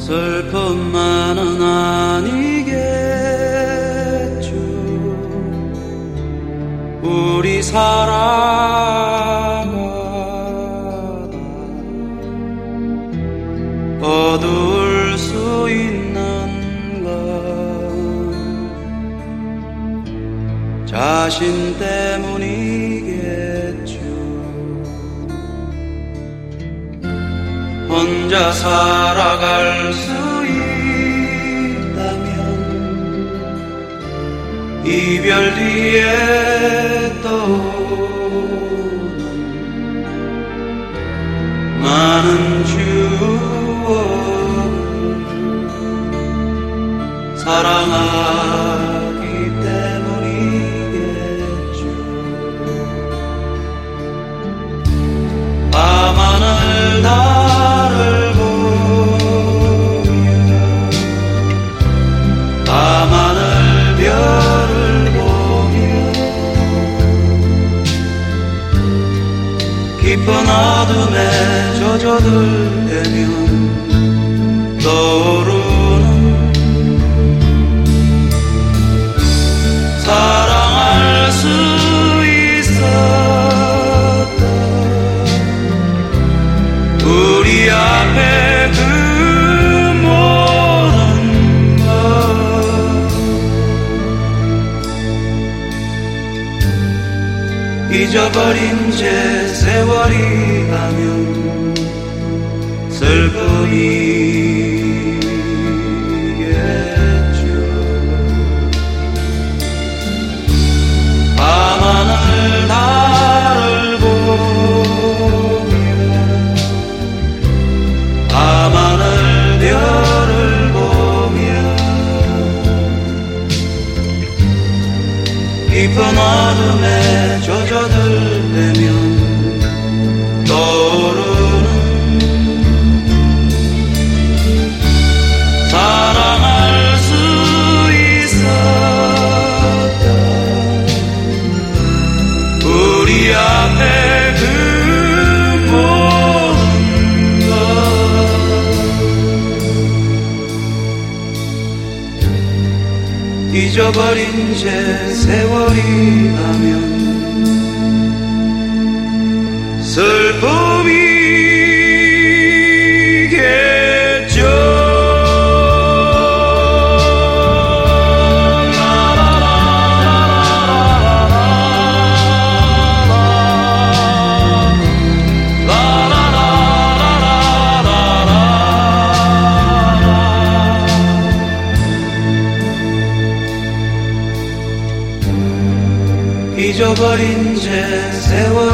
슬픔만은 아니겠죠. 우리 살아가다 어두울 수 있는 건 자신 때문이겠죠. 혼자 살아갈 수 있다면 이별 뒤에 떠오는 많은 추억을 사랑하기 때문이겠죠. 밤하늘 달을 밤하늘 별을 보며 깊은 어둠에 젖어들 때면 떠오르는 사랑할 수 있었다 우리 앞에 그 잊어버린 채 세월이 가면 슬픔이겠죠. 밤하늘 달을 보며 밤하늘 별을 보며 깊은 어둠에 젖어들 때면 떠오르는 사랑할 수 있었다 우리 앞에 그 모든 것 잊어버린 채 세월이 가면 슬픔이겠죠. 잊어버린 채 세월